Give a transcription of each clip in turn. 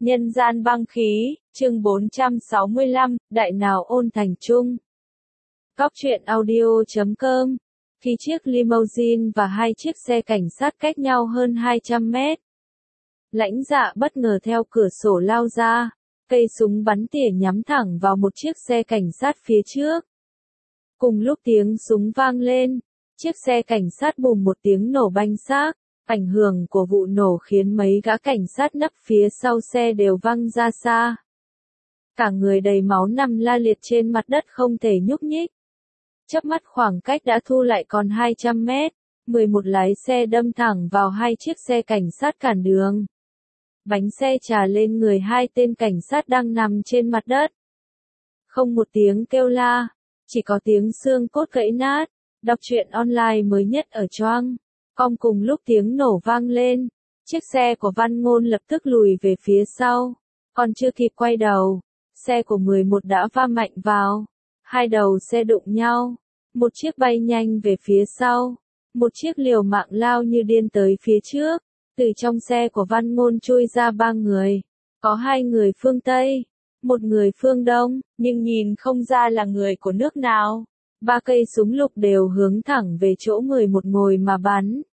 Nhân gian băng khí, chương 465, đại nào ôn thành trung. Cóc truyện audio.com. Khi chiếc limousine và hai chiếc xe cảnh sát cách nhau hơn 200 mét. Lãnh Dạ bất ngờ theo cửa sổ lao ra, cây súng bắn tỉa nhắm thẳng vào một chiếc xe cảnh sát phía trước. Cùng lúc tiếng súng vang lên, chiếc xe cảnh sát bùm một tiếng nổ banh xác. Ảnh hưởng của vụ nổ khiến mấy gã cảnh sát nấp phía sau xe đều văng ra xa. Cả người đầy máu nằm la liệt trên mặt đất không thể nhúc nhích. Chớp mắt khoảng cách đã thu lại còn 200 mét, 11 lái xe đâm thẳng vào hai chiếc xe cảnh sát cản đường. Bánh xe trà lên người hai tên cảnh sát đang nằm trên mặt đất. Không một tiếng kêu la, chỉ có tiếng xương cốt gãy nát. Đọc truyện online mới nhất ở Choang. Cùng lúc tiếng nổ vang lên, chiếc xe của Văn Ngôn lập tức lùi về phía sau, còn chưa kịp quay đầu, xe của 11 đã va mạnh vào, hai đầu xe đụng nhau, một chiếc bay nhanh về phía sau, một chiếc liều mạng lao như điên tới phía trước, từ trong xe của Văn Ngôn chui ra ba người, có hai người phương Tây, một người phương Đông, nhưng nhìn không ra là người của nước nào. Ba cây súng lục đều hướng thẳng về chỗ 11 ngồi mà bắn.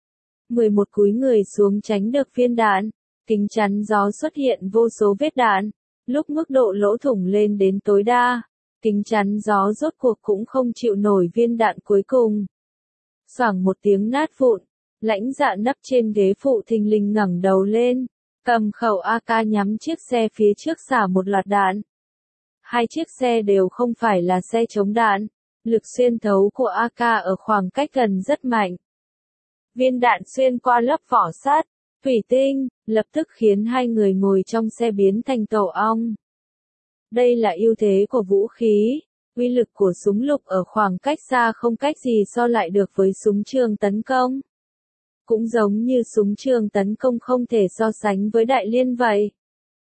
11 cúi người xuống tránh được viên đạn, kính chắn gió xuất hiện vô số vết đạn, lúc mức độ lỗ thủng lên đến tối đa, kính chắn gió rốt cuộc cũng không chịu nổi viên đạn cuối cùng. Xoảng một tiếng nát vụn, Lãnh Dạ nấp trên ghế phụ thình lình ngẩng đầu lên, cầm khẩu AK nhắm chiếc xe phía trước xả một loạt đạn. Hai chiếc xe đều không phải là xe chống đạn. Lực xuyên thấu của AK ở khoảng cách gần rất mạnh. Viên đạn xuyên qua lớp vỏ sắt, thủy tinh, lập tức khiến hai người ngồi trong xe biến thành tổ ong. Đây là ưu thế của vũ khí, uy lực của súng lục ở khoảng cách xa không cách gì so lại được với súng trường tấn công. Cũng giống như súng trường tấn công không thể so sánh với đại liên vậy.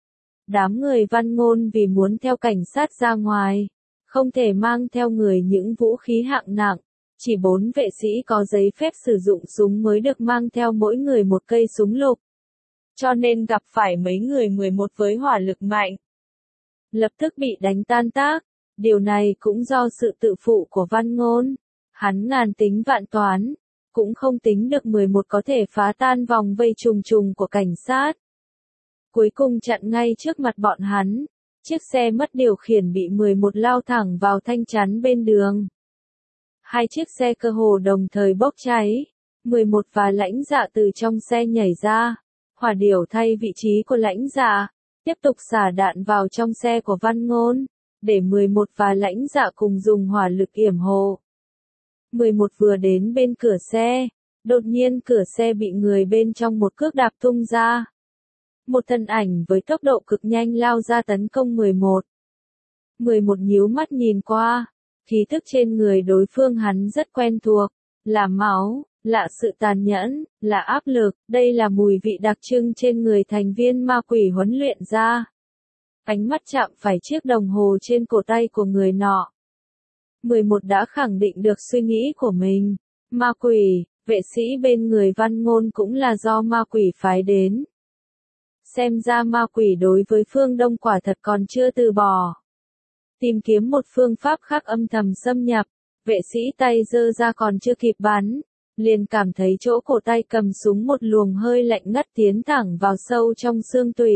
Đám người Văn Ngôn vì muốn theo cảnh sát ra ngoài, không thể mang theo người những vũ khí hạng nặng, chỉ 4 vệ sĩ có giấy phép sử dụng súng mới được mang theo mỗi người một cây súng lục. Cho nên gặp phải mấy người 11 với hỏa lực mạnh, lập tức bị đánh tan tác. Điều này cũng do sự tự phụ của Văn Ngôn. Hắn ngàn tính vạn toán, cũng không tính được 11 có thể phá tan vòng vây trùng trùng của cảnh sát. Cuối cùng chặn ngay trước mặt bọn hắn. Chiếc xe mất điều khiển bị 11 lao thẳng vào thanh chắn bên đường. Hai chiếc xe cơ hồ đồng thời bốc cháy. 11 và Lãnh Dạ từ trong xe nhảy ra. Hỏa điểu thay vị trí của Lãnh Dạ, tiếp tục xả đạn vào trong xe của Văn Ngôn, để 11 và Lãnh Dạ cùng dùng hỏa lực yểm hộ. 11 vừa đến bên cửa xe, đột nhiên cửa xe bị người bên trong một cước đạp tung ra. Một thân ảnh với tốc độ cực nhanh lao ra tấn công 11. 11 nhíu mắt nhìn qua, khí tức trên người đối phương hắn rất quen thuộc, là máu, là sự tàn nhẫn, là áp lực, đây là mùi vị đặc trưng trên người thành viên ma quỷ huấn luyện ra. Ánh mắt chạm phải chiếc đồng hồ trên cổ tay của người nọ. 11 đã khẳng định được suy nghĩ của mình, ma quỷ, vệ sĩ bên người Văn Ngôn cũng là do ma quỷ phái đến. Xem ra ma quỷ đối với phương Đông quả thật còn chưa từ bỏ. Tìm kiếm một phương pháp khác âm thầm xâm nhập, vệ sĩ tay giơ ra còn chưa kịp bắn, liền cảm thấy chỗ cổ tay cầm súng một luồng hơi lạnh ngắt tiến thẳng vào sâu trong xương tủy.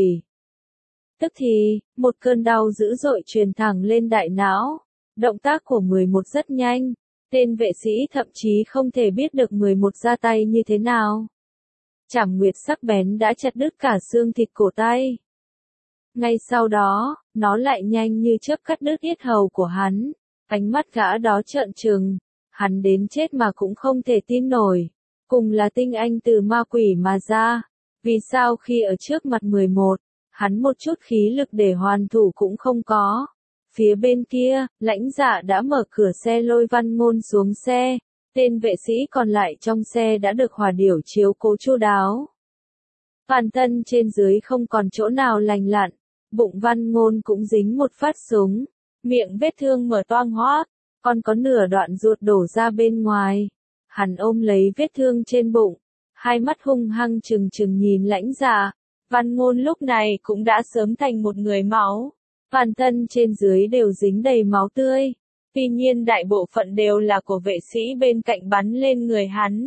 Tức thì, một cơn đau dữ dội truyền thẳng lên đại não. Động tác của 11 rất nhanh, tên vệ sĩ thậm chí không thể biết được 11 ra tay như thế nào. Chảm nguyệt sắc bén đã chặt đứt cả xương thịt cổ tay. Ngay sau đó, nó lại nhanh như chớp cắt đứt yết hầu của hắn. Ánh mắt gã đó trợn trừng, hắn đến chết mà cũng không thể tin nổi. Cùng là tinh anh từ ma quỷ mà ra, vì sao khi ở trước mặt 11, hắn một chút khí lực để hoàn thủ cũng không có. Phía bên kia, Lãnh Dạ đã mở cửa xe lôi Văn Ngôn xuống xe. Tên vệ sĩ còn lại trong xe đã được hỏa điểu chiếu cố chu đáo. Toàn thân trên dưới không còn chỗ nào lành lặn, bụng Văn Ngôn cũng dính một phát súng, miệng vết thương mở toang hoác, còn có nửa đoạn ruột đổ ra bên ngoài. Hắn ôm lấy vết thương trên bụng, hai mắt hung hăng trừng trừng nhìn Lãnh Dạ, Văn Ngôn lúc này cũng đã sớm thành một người máu. Toàn thân trên dưới đều dính đầy máu tươi. Tuy nhiên đại bộ phận đều là của vệ sĩ bên cạnh bắn lên người hắn.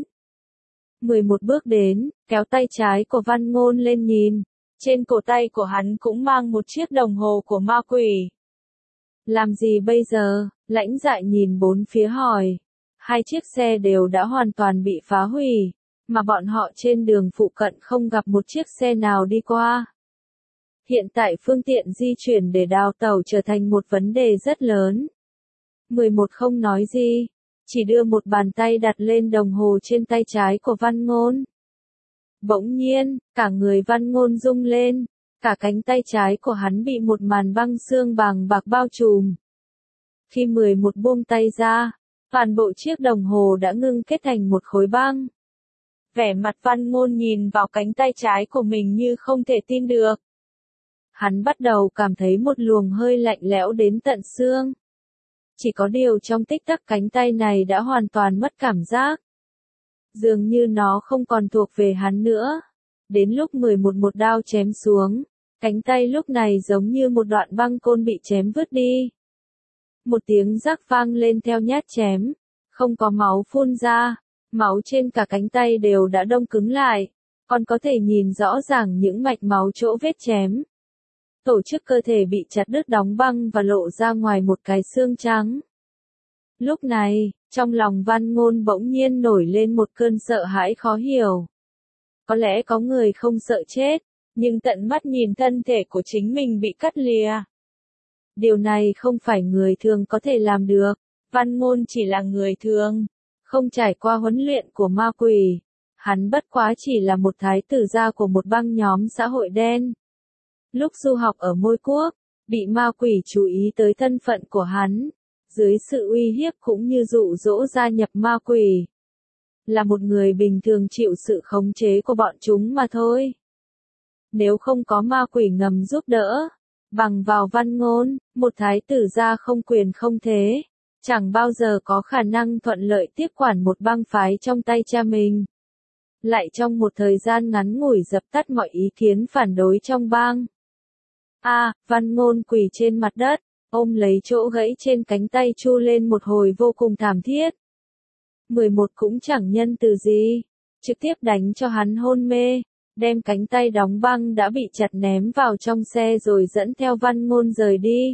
11 bước đến, kéo tay trái của Văn Ngôn lên nhìn. Trên cổ tay của hắn cũng mang một chiếc đồng hồ của ma quỷ. Làm gì bây giờ? Lãnh Dạ nhìn bốn phía hỏi. Hai chiếc xe đều đã hoàn toàn bị phá hủy, mà bọn họ trên đường phụ cận không gặp một chiếc xe nào đi qua. Hiện tại phương tiện di chuyển để đào tẩu trở thành một vấn đề rất lớn. 11 không nói gì, chỉ đưa một bàn tay đặt lên đồng hồ trên tay trái của Văn Ngôn. Bỗng nhiên, cả người Văn Ngôn rung lên, cả cánh tay trái của hắn bị một màn băng xương bàng bạc bao trùm. Khi 11 buông tay ra, toàn bộ chiếc đồng hồ đã ngưng kết thành một khối băng. Vẻ mặt Văn Ngôn nhìn vào cánh tay trái của mình như không thể tin được. Hắn bắt đầu cảm thấy một luồng hơi lạnh lẽo đến tận xương. Chỉ có điều trong tích tắc cánh tay này đã hoàn toàn mất cảm giác. Dường như nó không còn thuộc về hắn nữa. Đến lúc 11 một đao chém xuống, cánh tay lúc này giống như một đoạn băng côn bị chém vứt đi. Một tiếng rắc vang lên theo nhát chém, không có máu phun ra, máu trên cả cánh tay đều đã đông cứng lại, còn có thể nhìn rõ ràng những mạch máu chỗ vết chém. Tổ chức cơ thể bị chặt đứt đóng băng và lộ ra ngoài một cái xương trắng. Lúc này, trong lòng Văn Ngôn bỗng nhiên nổi lên một cơn sợ hãi khó hiểu. Có lẽ có người không sợ chết, nhưng tận mắt nhìn thân thể của chính mình bị cắt lìa. Điều này không phải người thường có thể làm được. Văn Ngôn chỉ là người thường, không trải qua huấn luyện của ma quỷ. Hắn bất quá chỉ là một thái tử gia của một băng nhóm xã hội đen. Lúc du học ở Môi Quốc, bị ma quỷ chú ý tới thân phận của hắn, dưới sự uy hiếp cũng như dụ dỗ gia nhập ma quỷ. Là một người bình thường chịu sự khống chế của bọn chúng mà thôi. Nếu không có ma quỷ ngầm giúp đỡ, bằng vào Văn Ngôn, một thái tử gia không quyền không thế, chẳng bao giờ có khả năng thuận lợi tiếp quản một bang phái trong tay cha mình. Lại trong một thời gian ngắn ngủi dập tắt mọi ý kiến phản đối trong bang. Văn Ngôn quỳ trên mặt đất, ôm lấy chỗ gãy trên cánh tay chu lên một hồi vô cùng thảm thiết. 11 cũng chẳng nhân từ gì, trực tiếp đánh cho hắn hôn mê, đem cánh tay đóng băng đã bị chặt ném vào trong xe rồi dẫn theo Văn Ngôn rời đi.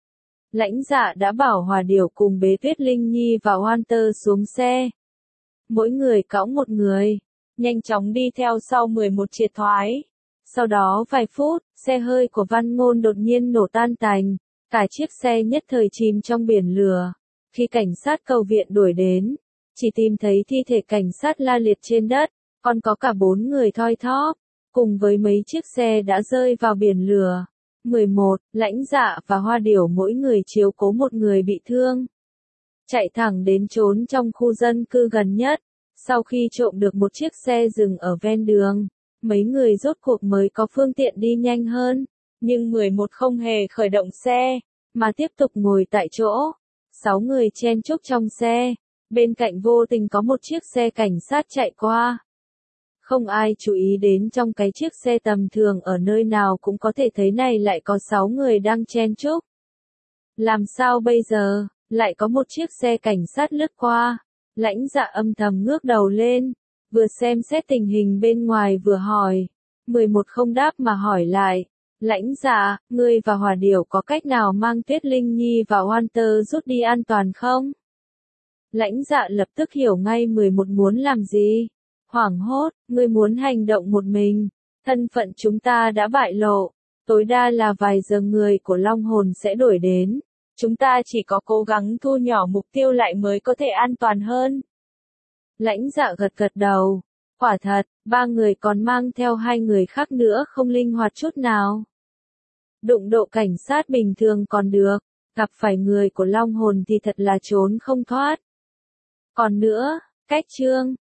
Lãnh Dạ đã bảo Hòa Điểu cùng bế Tuyết Linh Nhi và Walter xuống xe. Mỗi người cõng một người, nhanh chóng đi theo sau 11 triệt thoái. Sau đó vài phút, xe hơi của Văn Ngôn đột nhiên nổ tan tành, cả chiếc xe nhất thời chìm trong biển lửa. Khi cảnh sát cầu viện đuổi đến, chỉ tìm thấy thi thể cảnh sát la liệt trên đất, còn có cả 4 người thoi thóp, cùng với mấy chiếc xe đã rơi vào biển lửa. 11, Lãnh Dạ và Hoa Điểu mỗi người chiếu cố một người bị thương. Chạy thẳng đến trốn trong khu dân cư gần nhất, sau khi trộm được một chiếc xe dừng ở ven đường. Mấy người rốt cuộc mới có phương tiện đi nhanh hơn, nhưng 11 không hề khởi động xe, mà tiếp tục ngồi tại chỗ. 6 người chen chúc trong xe, bên cạnh vô tình có một chiếc xe cảnh sát chạy qua. Không ai chú ý đến trong cái chiếc xe tầm thường ở nơi nào cũng có thể thấy này lại có 6 người đang chen chúc. Làm sao bây giờ, lại có một chiếc xe cảnh sát lướt qua. Lãnh Dạ âm thầm ngước đầu lên, vừa xem xét tình hình bên ngoài vừa hỏi. 11 không đáp mà hỏi lại. Lãnh Dạ, ngươi và Hòa Điểu có cách nào mang Tuyết Linh Nhi và Walter rút đi an toàn không? Lãnh Dạ lập tức hiểu ngay 11 muốn làm gì. Hoảng hốt, ngươi muốn hành động một mình. Thân phận chúng ta đã bại lộ. Tối đa là vài giờ người của Long Hồn sẽ đuổi đến. Chúng ta chỉ có cố gắng thu nhỏ mục tiêu lại mới có thể an toàn hơn. Lãnh Dạ gật gật đầu. Quả thật, 3 người còn mang theo 2 người khác nữa không linh hoạt chút nào. Đụng độ cảnh sát bình thường còn được, gặp phải người của Long Hồn thì thật là trốn không thoát. Còn nữa, cách trương,